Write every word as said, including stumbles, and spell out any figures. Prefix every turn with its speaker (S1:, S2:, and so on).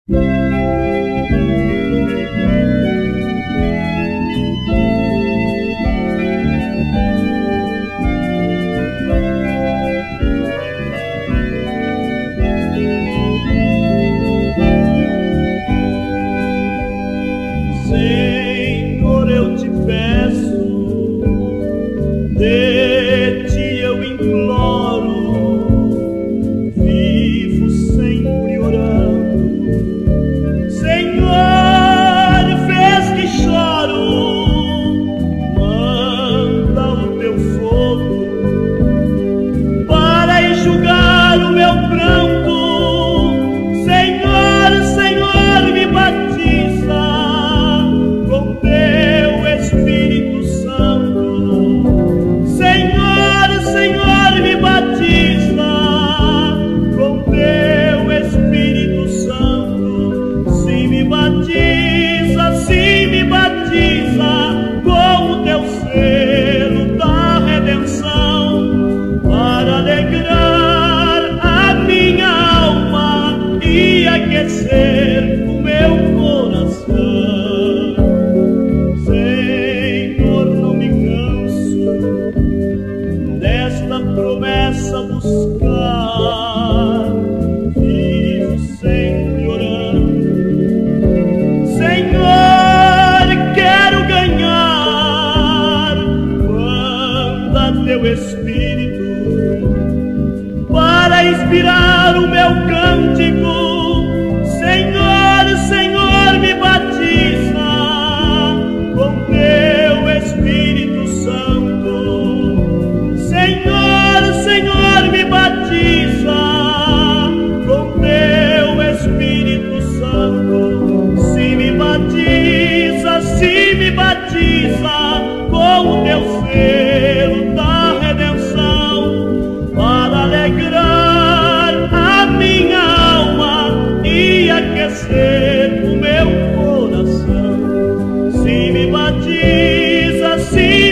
S1: Senhor, eu te peço, de ti eu imploro, vivo sempre orando. Senhor, fez que choro, manda o teu fogo para enxugar o meu pranto. Senhor, Senhor, me batiza com teu Espírito Santo. Senhor, Senhor, me batiza com teu Espírito Santo. Se me batiza, se me batiza com o teu selo da redenção, para alegrar a minha alma e aquecer o meu coração. Senhor, não me canso desta promessa buscar, vivo sempre orando. Senhor, quero ganhar, manda teu Espírito para inspirar o meu cântico. Senhor, Senhor, me batiza com teu Espírito Santo. Senhor, Senhor, me batiza com teu Espírito Santo. Se me batiza, se me batiza com o teu selo da redenção, para alegrar a minha alma e aquecer o meu coração. Se me batiza, se